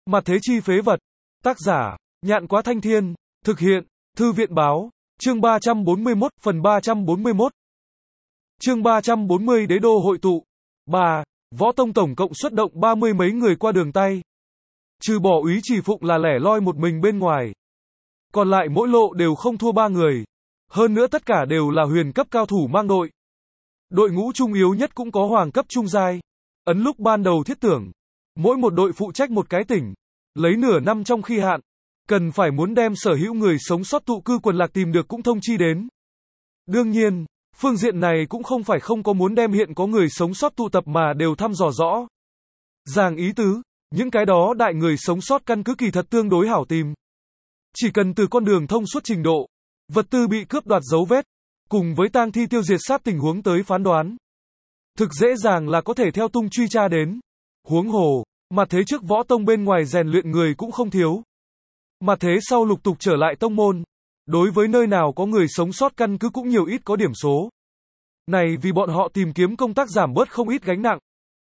Mặt thế chi phế vật. Tác giả, Nhạn Quá Thanh Thiên. Thực hiện, Thư viện Báo. Chương 341, phần 341. Chương 340 Đế đô hội tụ. 3. Võ Tông tổng cộng xuất động 30 mấy người qua đường tay. Trừ bỏ Úy Chỉ Phụng là lẻ loi một mình bên ngoài. Còn lại mỗi lộ đều không thua 3 người. Hơn nữa tất cả đều là huyền cấp cao thủ mang đội. Đội ngũ trung yếu nhất cũng có hoàng cấp trung giai. Ấn lúc ban đầu thiết tưởng, mỗi một đội phụ trách một cái tỉnh, lấy nửa năm trong khi hạn, cần phải muốn đem sở hữu người sống sót tụ cư quần lạc tìm được cũng thông chi đến. Đương nhiên, phương diện này cũng không phải không có muốn đem hiện có người sống sót tụ tập mà đều thăm dò rõ. Giảng ý tứ, những cái đó đại người sống sót căn cứ kỳ thật tương đối hảo tìm. Chỉ cần từ con đường thông suốt trình độ, vật tư bị cướp đoạt dấu vết, cùng với tang thi tiêu diệt sát tình huống tới phán đoán. Thực dễ dàng là có thể theo tung truy tra đến. Huống hồ, mặt thế trước võ tông bên ngoài rèn luyện người cũng không thiếu. Mặt thế sau lục tục trở lại tông môn. Đối với nơi nào có người sống sót căn cứ cũng nhiều ít có điểm số. Này vì bọn họ tìm kiếm công tác giảm bớt không ít gánh nặng.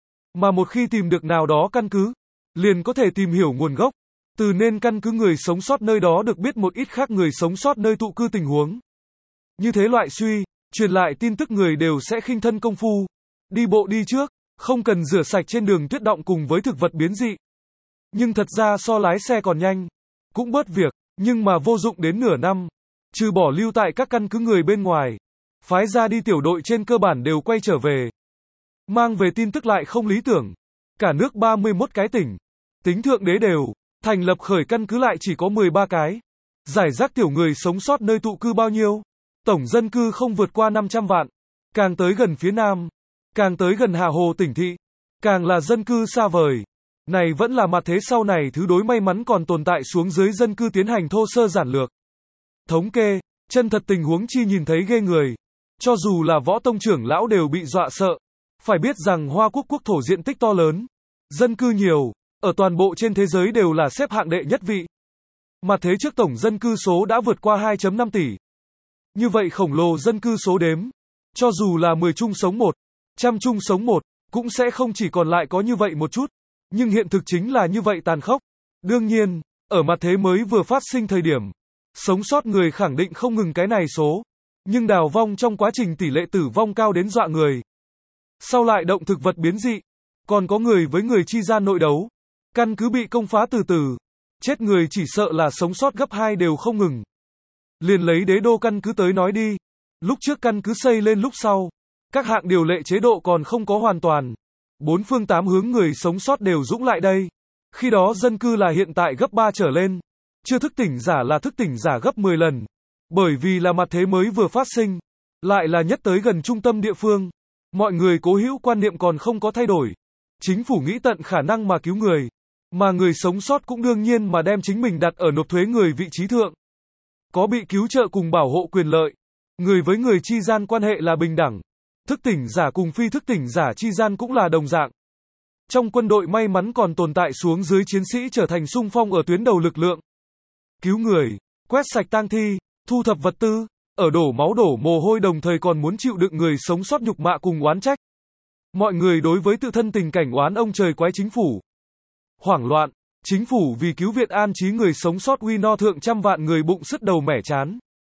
Mà một khi tìm được nào đó căn cứ, liền có thể tìm hiểu nguồn gốc. Từ nên căn cứ người sống sót nơi đó được biết một ít khác người sống sót nơi tụ cư tình huống. Như thế loại suy, truyền lại tin tức người đều sẽ khinh thân công phu. Đi bộ đi trước, không cần rửa sạch trên đường tuyết động cùng với thực vật biến dị. Nhưng thật ra so lái xe còn nhanh, cũng bớt việc, nhưng mà vô dụng đến nửa năm. Trừ bỏ lưu tại các căn cứ người bên ngoài, phái ra đi tiểu đội trên cơ bản đều quay trở về. Mang về tin tức lại không lý tưởng. Cả nước 31 cái tỉnh, tính thượng đế đều, thành lập khởi căn cứ lại chỉ có 13 cái. Giải rác tiểu người sống sót nơi tụ cư bao nhiêu? Tổng dân cư không vượt qua 500 vạn. Càng tới gần phía nam, càng tới gần Hà Hồ tỉnh thị, càng là dân cư xa vời. Này vẫn là mặt thế sau này thứ đối may mắn còn tồn tại xuống dưới dân cư tiến hành thô sơ giản lược. Thống kê, chân thật tình huống chi nhìn thấy ghê người. Cho dù là võ tông trưởng lão đều bị dọa sợ. Phải biết rằng Hoa Quốc quốc thổ diện tích to lớn, dân cư nhiều, ở toàn bộ trên thế giới đều là xếp hạng đệ nhất vị. Mặt thế trước tổng dân cư số đã vượt qua 2,5 tỷ. Như vậy khổng lồ dân cư số đếm, cho dù là 10 chung sống 1, trăm chung sống 1, cũng sẽ không chỉ còn lại có như vậy một chút. Nhưng hiện thực chính là như vậy tàn khốc. Đương nhiên, ở mặt thế mới vừa phát sinh thời điểm, sống sót người khẳng định không ngừng cái này số. Nhưng đào vong trong quá trình tỷ lệ tử vong cao đến dọa người. Sau lại động thực vật biến dị, còn có người với người chi gian nội đấu. Căn cứ bị công phá từ từ, chết người chỉ sợ là sống sót gấp 2 đều không ngừng. Liền lấy đế đô căn cứ tới nói đi. Lúc trước căn cứ xây lên lúc sau, các hạng điều lệ chế độ còn không có hoàn toàn. 4 phương 8 hướng người sống sót đều dũng lại đây. Khi đó dân cư là hiện tại gấp 3 trở lên. Chưa thức tỉnh giả là thức tỉnh giả gấp 10 lần. Bởi vì là mặt thế mới vừa phát sinh, lại là nhất tới gần trung tâm địa phương. Mọi người cố hữu quan niệm còn không có thay đổi. Chính phủ nghĩ tận khả năng mà cứu người. Mà người sống sót cũng đương nhiên mà đem chính mình đặt ở nộp thuế người vị trí thượng. Có bị cứu trợ cùng bảo hộ quyền lợi. Người với người chi gian quan hệ là bình đẳng. Thức tỉnh giả cùng phi thức tỉnh giả chi gian cũng là đồng dạng. Trong quân đội may mắn còn tồn tại xuống dưới chiến sĩ trở thành xung phong ở tuyến đầu lực lượng. Cứu người, quét sạch tang thi, thu thập vật tư, ở đổ máu đổ mồ hôi đồng thời còn muốn chịu đựng người sống sót nhục mạ cùng oán trách. Mọi người đối với tự thân tình cảnh oán ông trời quái chính phủ. Hoảng loạn, chính phủ vì cứu viện an trí người sống sót uy no thượng trăm vạn người bụng sứt đầu mẻ chán.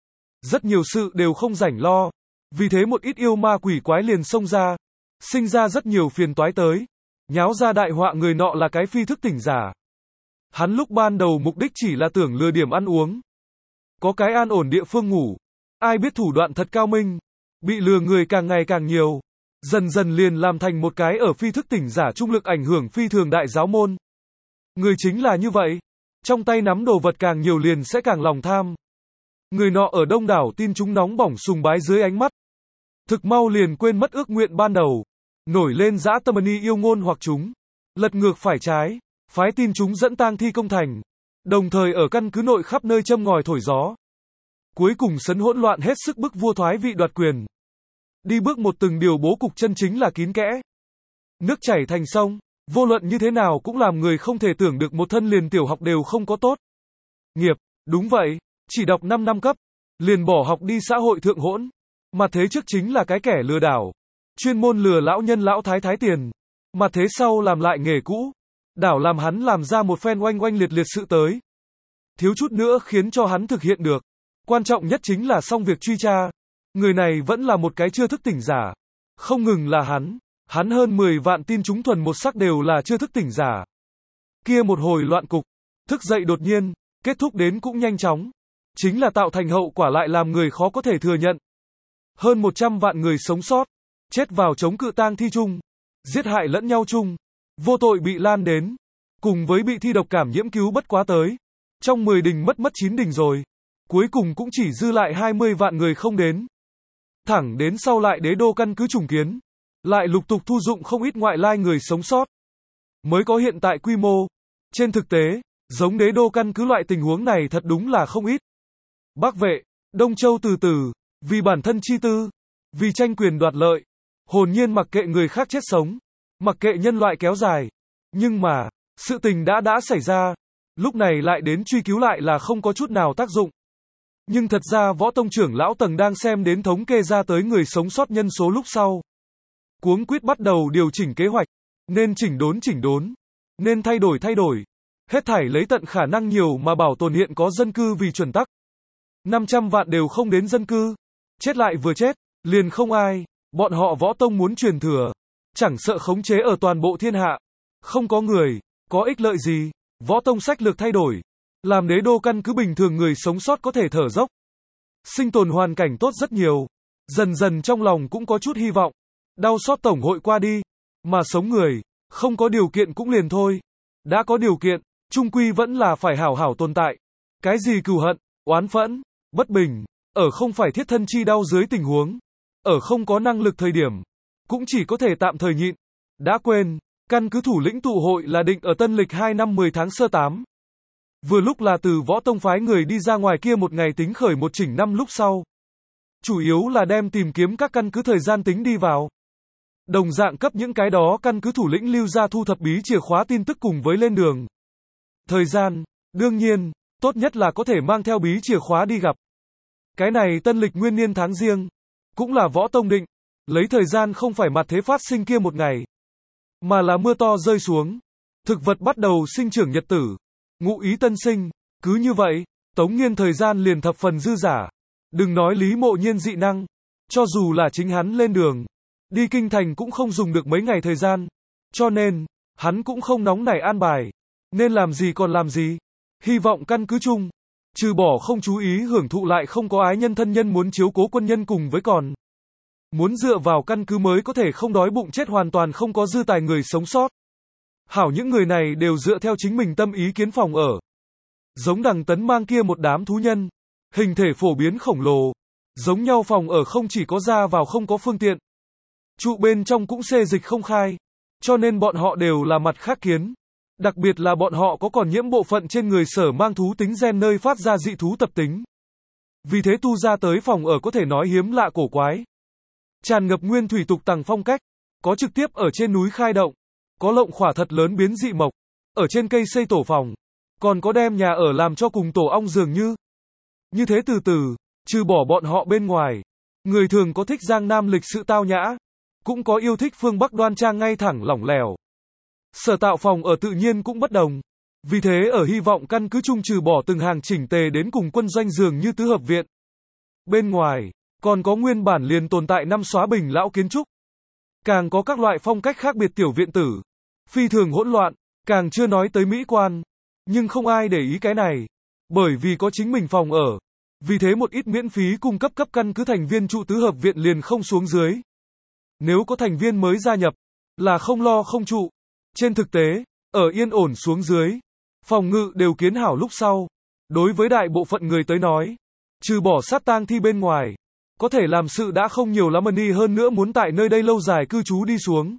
Rất nhiều sự đều không rảnh lo. Vì thế một ít yêu ma quỷ quái liền xông ra. Sinh ra rất nhiều phiền toái tới. Nháo ra đại họa người nọ là cái phi thức tỉnh giả. Hắn lúc ban đầu mục đích chỉ là tưởng lừa điểm ăn uống. Có cái an ổn địa phương ngủ. Ai biết thủ đoạn thật cao minh. Bị lừa người càng ngày càng nhiều. Dần dần liền làm thành một cái ở phi thức tỉnh giả trung lực ảnh hưởng phi thường đại giáo môn. Người chính là như vậy. Trong tay nắm đồ vật càng nhiều liền sẽ càng lòng tham. Người nọ ở đông đảo tin chúng nóng bỏng sùng bái dưới ánh mắt. Thực mau liền quên mất ước nguyện ban đầu. Nổi lên dã tâm ni yêu ngôn hoặc chúng. Lật ngược phải trái. Phái tin chúng dẫn tang thi công thành. Đồng thời ở căn cứ nội khắp nơi châm ngòi thổi gió. Cuối cùng sấn hỗn loạn hết sức bức vua thoái vị đoạt quyền. Đi bước một từng điều bố cục chân chính là kín kẽ. Nước chảy thành sông. Vô luận như thế nào cũng làm người không thể tưởng được một thân liền tiểu học đều không có tốt. Nghiệp, đúng vậy, chỉ đọc 5 năm cấp, liền bỏ học đi xã hội thượng hỗn. Mà thế trước chính là cái kẻ lừa đảo. Chuyên môn lừa lão nhân lão thái thái tiền. Mà thế sau làm lại nghề cũ. Đảo làm hắn làm ra một phen oanh oanh liệt liệt sự tới. Thiếu chút nữa khiến cho hắn thực hiện được. Quan trọng nhất chính là xong việc truy tra. Người này vẫn là một cái chưa thức tỉnh giả. Không ngừng là hắn hơn 10 vạn tin chúng thuần một sắc đều là chưa thức tỉnh giả. Kia một hồi loạn cục, thức dậy đột nhiên, kết thúc đến cũng nhanh chóng. Chính là tạo thành hậu quả lại làm người khó có thể thừa nhận. Hơn 100 vạn người sống sót, chết vào chống cự tang thi chung, giết hại lẫn nhau chung, vô tội bị lan đến, cùng với bị thi độc cảm nhiễm cứu bất quá tới. Trong 10 đình mất 9 đình rồi, cuối cùng cũng chỉ dư lại 20 vạn người không đến. Thẳng đến sau lại đế đô căn cứ trùng kiến, lại lục tục thu dụng không ít ngoại lai người sống sót, mới có hiện tại quy mô. Trên thực tế, giống đế đô căn cứ loại tình huống này thật đúng là không ít. Bắc Vệ, Đông Châu từ từ, vì bản thân chi tư, vì tranh quyền đoạt lợi, hồn nhiên mặc kệ người khác chết sống, mặc kệ nhân loại kéo dài. Nhưng mà, sự tình đã xảy ra, lúc này lại đến truy cứu lại là không có chút nào tác dụng. Nhưng thật ra Võ Tông trưởng lão Tầng đang xem đến thống kê ra tới người sống sót nhân số lúc sau. Cuống quýt bắt đầu điều chỉnh kế hoạch, nên chỉnh đốn, nên thay đổi. Hết thảy lấy tận khả năng nhiều mà bảo tồn hiện có dân cư vì chuẩn tắc. 500 vạn đều không đến dân cư. Chết lại vừa chết, liền không ai. Bọn họ Võ Tông muốn truyền thừa. Chẳng sợ khống chế ở toàn bộ thiên hạ. Không có người, có ích lợi gì. Võ Tông sách lược thay đổi. Làm đế đô căn cứ bình thường người sống sót có thể thở dốc. Sinh tồn hoàn cảnh tốt rất nhiều. Dần dần trong lòng cũng có chút hy vọng. Đau xót tổng hội qua đi. Mà sống người, không có điều kiện cũng liền thôi. Đã có điều kiện, chung quy vẫn là phải hảo hảo tồn tại. Cái gì cừu hận, oán phẫn, bất bình, ở không phải thiết thân chi đau dưới tình huống, ở không có năng lực thời điểm, cũng chỉ có thể tạm thời nhịn. Đã quên, căn cứ thủ lĩnh tụ hội là định ở tân lịch 2 năm 10 tháng sơ 8. Vừa lúc là từ Võ Tông phái người đi ra ngoài kia một ngày tính khởi một chỉnh năm lúc sau. Chủ yếu là đem tìm kiếm các căn cứ thời gian tính đi vào. Đồng dạng cấp những cái đó căn cứ thủ lĩnh lưu ra thu thập bí chìa khóa tin tức cùng với lên đường. Thời gian, đương nhiên, tốt nhất là có thể mang theo bí chìa khóa đi gặp. Cái này tân lịch nguyên niên tháng riêng, cũng là Võ Tông định, lấy thời gian không phải mặt thế phát sinh kia một ngày, mà là mưa to rơi xuống, thực vật bắt đầu sinh trưởng nhật tử, ngụ ý tân sinh, cứ như vậy, Tống Nghiên thời gian liền thập phần dư giả. Đừng nói Lý Mộ Nhiên dị năng, cho dù là chính hắn lên đường, đi kinh thành cũng không dùng được mấy ngày thời gian, cho nên, hắn cũng không nóng nảy an bài, nên làm gì còn làm gì. Hy vọng căn cứ chung, trừ bỏ không chú ý hưởng thụ lại không có ái nhân thân nhân muốn chiếu cố quân nhân cùng với còn muốn dựa vào căn cứ mới có thể không đói bụng chết hoàn toàn không có dư tài người sống sót. Hảo những người này đều dựa theo chính mình tâm ý kiến phòng ở. Giống Đằng Tấn mang kia một đám thú nhân, hình thể phổ biến khổng lồ, giống nhau phòng ở không chỉ có ra vào không có phương tiện, trụ bên trong cũng xê dịch không khai, cho nên bọn họ đều là mặt khác kiến. Đặc biệt là bọn họ có còn nhiễm bộ phận trên người sở mang thú tính gen nơi phát ra dị thú tập tính. Vì thế tu ra tới phòng ở có thể nói hiếm lạ cổ quái. Tràn ngập nguyên thủy tục tằng phong cách, có trực tiếp ở trên núi khai động, có lộng khỏa thật lớn biến dị mộc, ở trên cây xây tổ phòng, còn có đem nhà ở làm cho cùng tổ ong dường như. Như thế từ từ, trừ bỏ bọn họ bên ngoài, người thường có thích Giang Nam lịch sự tao nhã, cũng có yêu thích phương Bắc đoan trang ngay thẳng lỏng lẻo. Sở tạo phòng ở tự nhiên cũng bất đồng. Vì thế ở hy vọng căn cứ chung trừ bỏ từng hàng chỉnh tề đến cùng quân doanh dường như tứ hợp viện. Bên ngoài, còn có nguyên bản liền tồn tại năm xóa bình lão kiến trúc. Càng có các loại phong cách khác biệt tiểu viện tử. Phi thường hỗn loạn, càng chưa nói tới mỹ quan. Nhưng không ai để ý cái này. Bởi vì có chính mình phòng ở. Vì thế một ít miễn phí cung cấp cấp căn cứ thành viên trụ tứ hợp viện liền không xuống dưới. Nếu có thành viên mới gia nhập, là không lo không trụ. Trên thực tế, ở yên ổn xuống dưới, phòng ngự đều kiến hảo lúc sau. Đối với đại bộ phận người tới nói, trừ bỏ sát tang thi bên ngoài, có thể làm sự đã không nhiều lắm đi hơn nữa muốn tại nơi đây lâu dài cư trú đi xuống.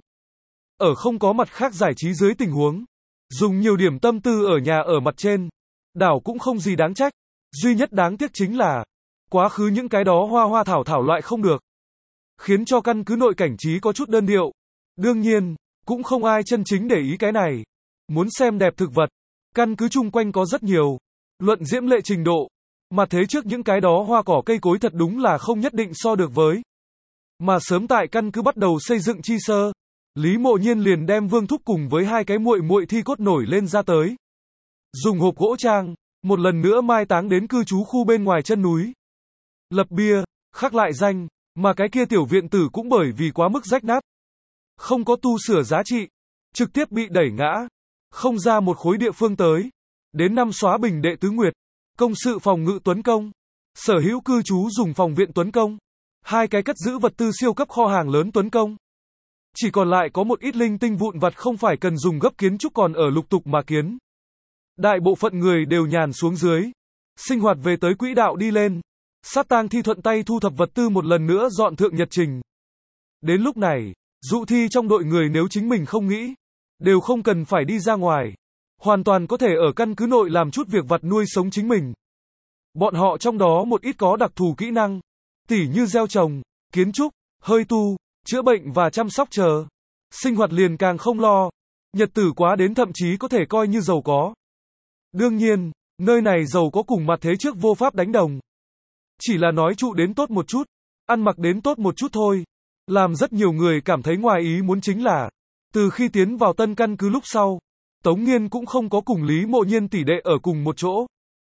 Ở không có mặt khác giải trí dưới tình huống, dùng nhiều điểm tâm tư ở nhà ở mặt trên, đảo cũng không gì đáng trách. Duy nhất đáng tiếc chính là, quá khứ những cái đó hoa hoa thảo thảo loại không được. Khiến cho căn cứ nội cảnh trí có chút đơn điệu. Đương nhiên, cũng không ai chân chính để ý cái này. Muốn xem đẹp thực vật, căn cứ chung quanh có rất nhiều. Luận diễm lệ trình độ. Mà thế trước những cái đó hoa cỏ cây cối thật đúng là không nhất định so được với. Mà sớm tại căn cứ bắt đầu xây dựng chi sơ. Lý Mộ Nhiên liền đem Vương Thúc cùng với hai cái muội muội thi cốt nổi lên ra tới. Dùng hộp gỗ trang, một lần nữa mai táng đến cư trú khu bên ngoài chân núi. Lập bia, khắc lại danh, mà cái kia tiểu viện tử cũng bởi vì quá mức rách nát, không có tu sửa giá trị, trực tiếp bị đẩy ngã, không ra một khối địa phương tới. Đến năm xóa bình đệ tứ nguyệt, công sự phòng ngự Tuấn Công, sở hữu cư trú dùng phòng viện Tuấn Công, hai cái cất giữ vật tư siêu cấp kho hàng lớn Tuấn Công. Chỉ còn lại có một ít linh tinh vụn vặt không phải cần dùng gấp kiến trúc còn ở lục tục mà kiến. Đại bộ phận người đều nhàn xuống dưới, sinh hoạt về tới quỹ đạo đi lên. Sát tang thi thuận tay thu thập vật tư một lần nữa dọn thượng nhật trình. Đến lúc này, dụ thi trong đội người nếu chính mình không nghĩ, đều không cần phải đi ra ngoài, hoàn toàn có thể ở căn cứ nội làm chút việc vặt nuôi sống chính mình. Bọn họ trong đó một ít có đặc thù kỹ năng, tỉ như gieo trồng, kiến trúc, hơi tu, chữa bệnh và chăm sóc chờ. Sinh hoạt liền càng không lo, nhật tử quá đến thậm chí có thể coi như giàu có. Đương nhiên, nơi này giàu có cùng mặt thế trước vô pháp đánh đồng. Chỉ là nói trụ đến tốt một chút, ăn mặc đến tốt một chút thôi. Làm rất nhiều người cảm thấy ngoài ý muốn chính là, từ khi tiến vào tân căn cứ lúc sau, Tống Nghiên cũng không có cùng Lý Mộ Nhiên tỷ đệ ở cùng một chỗ.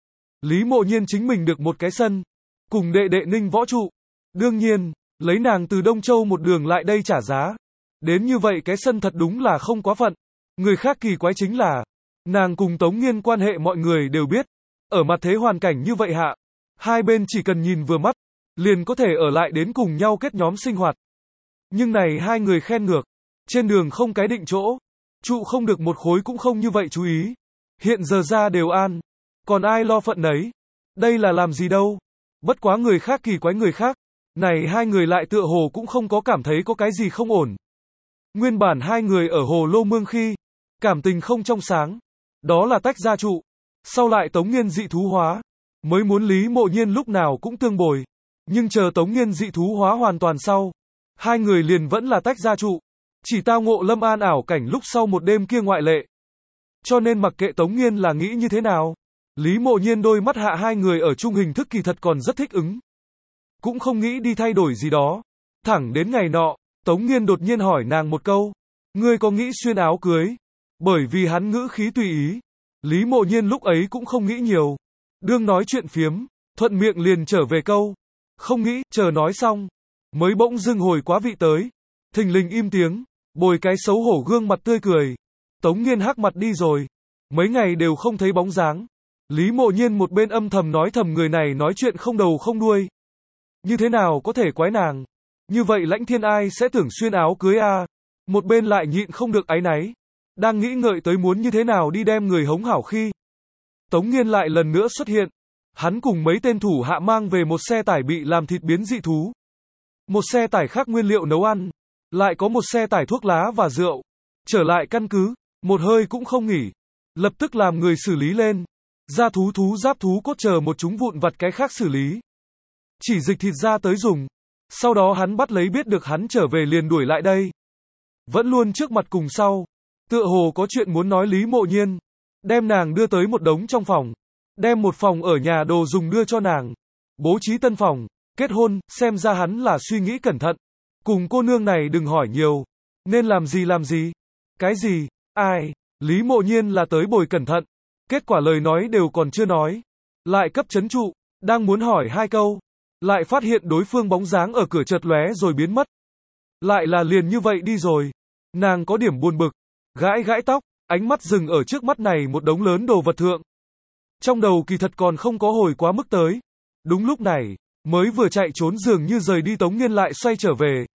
Lý Mộ Nhiên chính mình được một cái sân, cùng đệ đệ Ninh Võ trụ. Đương nhiên, lấy nàng từ Đông Châu một đường lại đây trả giá. Đến như vậy cái sân thật đúng là không quá phận. Người khác kỳ quái chính là, nàng cùng Tống Nghiên quan hệ mọi người đều biết. Ở mặt thế hoàn cảnh như vậy hạ, hai bên chỉ cần nhìn vừa mắt, liền có thể ở lại đến cùng nhau kết nhóm sinh hoạt. Nhưng này hai người khen ngược, trên đường không cái định chỗ, trụ không được một khối cũng không như vậy chú ý. Hiện giờ ra đều an, còn ai lo phận nấy. Đây là làm gì đâu. Bất quá người khác kỳ quái người khác, này hai người lại tựa hồ cũng không có cảm thấy có cái gì không ổn. Nguyên bản hai người ở Hồ Lô Mương khi, cảm tình không trong sáng, đó là tách ra trụ. Sau lại Tống Nghiên dị thú hóa, mới muốn Lý Mộ Nhiên lúc nào cũng tương bồi. Nhưng chờ Tống Nghiên dị thú hóa hoàn toàn sau, hai người liền vẫn là tách ra trụ. Chỉ tao ngộ Lâm An ảo cảnh lúc sau một đêm kia ngoại lệ. Cho nên mặc kệ Tống Nghiên là nghĩ như thế nào, Lý Mộ Nhiên đôi mắt hạ hai người ở chung hình thức kỳ thật còn rất thích ứng. Cũng không nghĩ đi thay đổi gì đó. Thẳng đến ngày nọ, Tống Nghiên đột nhiên hỏi nàng một câu. Ngươi có nghĩ xuyên áo cưới? Bởi vì hắn ngữ khí tùy ý. Lý Mộ Nhiên lúc ấy cũng không nghĩ nhiều. Đương nói chuyện phiếm, thuận miệng liền trở về câu. Không nghĩ, chờ nói xong. Mới bỗng dưng hồi quá vị tới. Thình lình im tiếng, bồi cái xấu hổ gương mặt tươi cười. Tống Nghiên hắc mặt đi rồi. Mấy ngày đều không thấy bóng dáng. Lý Mộ Nhiên một bên âm thầm nói thầm người này nói chuyện không đầu không đuôi. Như thế nào có thể quái nàng? Như vậy Lãnh Thiên ai sẽ tưởng xuyên áo cưới a? Một bên lại nhịn không được áy náy. Đang nghĩ ngợi tới muốn như thế nào đi đem người hống hảo khi. Tống Nghiên lại lần nữa xuất hiện. Hắn cùng mấy tên thủ hạ mang về một xe tải bị làm thịt biến dị thú. Một xe tải khác nguyên liệu nấu ăn. Lại có một xe tải thuốc lá và rượu. Trở lại căn cứ, một hơi cũng không nghỉ. Lập tức làm người xử lý lên. Ra thú giáp thú cốt chờ một chúng vụn vặt cái khác xử lý. Chỉ dịch thịt ra tới dùng. Sau đó hắn bắt lấy biết được hắn trở về liền đuổi lại đây. Vẫn luôn trước mặt cùng sau. Tựa hồ có chuyện muốn nói Lý Mộ Nhiên. Đem nàng đưa tới một đống trong phòng. Đem một phòng ở nhà đồ dùng đưa cho nàng. Bố trí tân phòng, kết hôn, xem ra hắn là suy nghĩ cẩn thận. Cùng cô nương này đừng hỏi nhiều. Nên làm gì làm gì. Cái gì, ai, Lý Mộ Nhiên là tới bồi cẩn thận. Kết quả lời nói đều còn chưa nói. Lại cấp chấn trụ, đang muốn hỏi hai câu. Lại phát hiện đối phương bóng dáng ở cửa chợt lóe rồi biến mất. Lại là liền như vậy đi rồi. Nàng có điểm buồn bực. Gãi gãi tóc, ánh mắt dừng ở trước mắt này một đống lớn đồ vật thượng. Trong đầu kỳ thật còn không có hồi quá mức tới. Đúng lúc này, mới vừa chạy trốn dường như rời đi Tống Nghiên lại xoay trở về.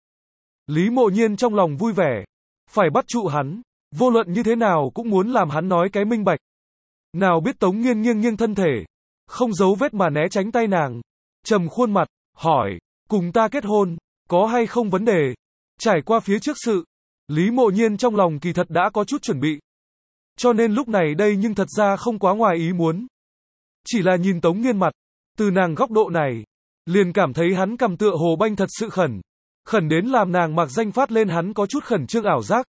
Lý Mộ Nhiên trong lòng vui vẻ. Phải bắt trụ hắn. Vô luận như thế nào cũng muốn làm hắn nói cái minh bạch. Nào biết Tống Nghiên nghiêng nghiêng thân thể. Không giấu vết mà né tránh tay nàng. Trầm khuôn mặt, hỏi. Cùng ta kết hôn, có hay không vấn đề? Trải qua phía trước sự. Lý Mộ Nhiên trong lòng kỳ thật đã có chút chuẩn bị. Cho nên lúc này đây nhưng thật ra không quá ngoài ý muốn. Chỉ là nhìn Tống Nghiên mặt. Từ nàng góc độ này. Liền cảm thấy hắn cầm tựa hồ banh thật sự khẩn. Khẩn đến làm nàng mặc danh phát lên hắn có chút khẩn trương ảo giác.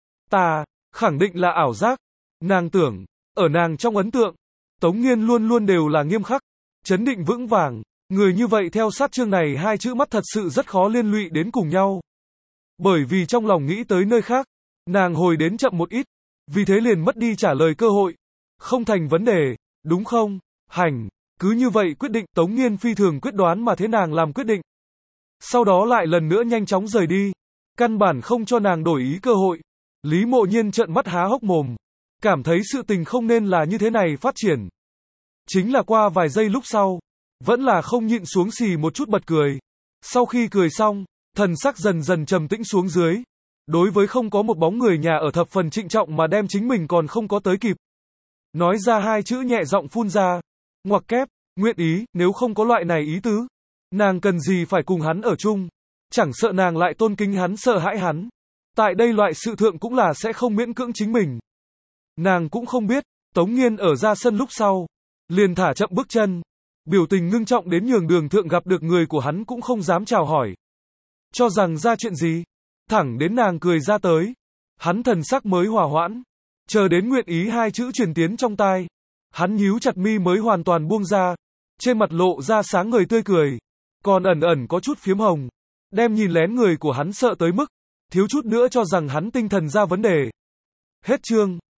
Ta, khẳng định là ảo giác. Nàng tưởng, ở nàng trong ấn tượng, Tống Nghiên luôn luôn đều là nghiêm khắc, chấn định vững vàng. Người như vậy theo sát chương này hai chữ mắt thật sự rất khó liên lụy đến cùng nhau. Bởi vì trong lòng nghĩ tới nơi khác, Nàng hồi đến chậm một ít, vì thế liền mất đi trả lời cơ hội. Không thành vấn đề, đúng không? Hành, cứ như vậy quyết định, Tống Nghiên phi thường quyết đoán mà thế nàng làm quyết định. Sau đó lại lần nữa nhanh chóng rời đi, căn bản không cho nàng đổi ý cơ hội. Lý Mộ Nhiên trợn mắt há hốc mồm, cảm thấy sự tình không nên là như thế này phát triển. Chính là qua vài giây lúc sau, vẫn là không nhịn xuống xì một chút bật cười. Sau khi cười xong, thần sắc dần dần trầm tĩnh xuống dưới. Đối với không có một bóng người nhà ở thập phần trịnh trọng mà đem chính mình còn không có tới kịp. Nói ra hai chữ nhẹ giọng phun ra. Ngoặc kép, nguyện ý, nếu không có loại này ý tứ. Nàng cần gì phải cùng hắn ở chung. Chẳng sợ nàng lại tôn kính hắn sợ hãi hắn. Tại đây loại sự thượng cũng là sẽ không miễn cưỡng chính mình. Nàng cũng không biết, Tống Nghiên ở ra sân lúc sau. Liền thả chậm bước chân. Biểu tình ngưng trọng đến nhường đường thượng gặp được người của hắn cũng không dám chào hỏi. Cho rằng ra chuyện gì. Thẳng đến nàng cười ra tới. Hắn thần sắc mới hòa hoãn. Chờ đến nguyện ý hai chữ truyền tiến trong tai. Hắn nhíu chặt mi mới hoàn toàn buông ra. Trên mặt lộ ra sáng ngời tươi cười. Còn ẩn ẩn có chút phiếm hồng. Đem nhìn lén người của hắn sợ tới mức. Thiếu chút nữa cho rằng hắn tinh thần ra vấn đề. Hết chương.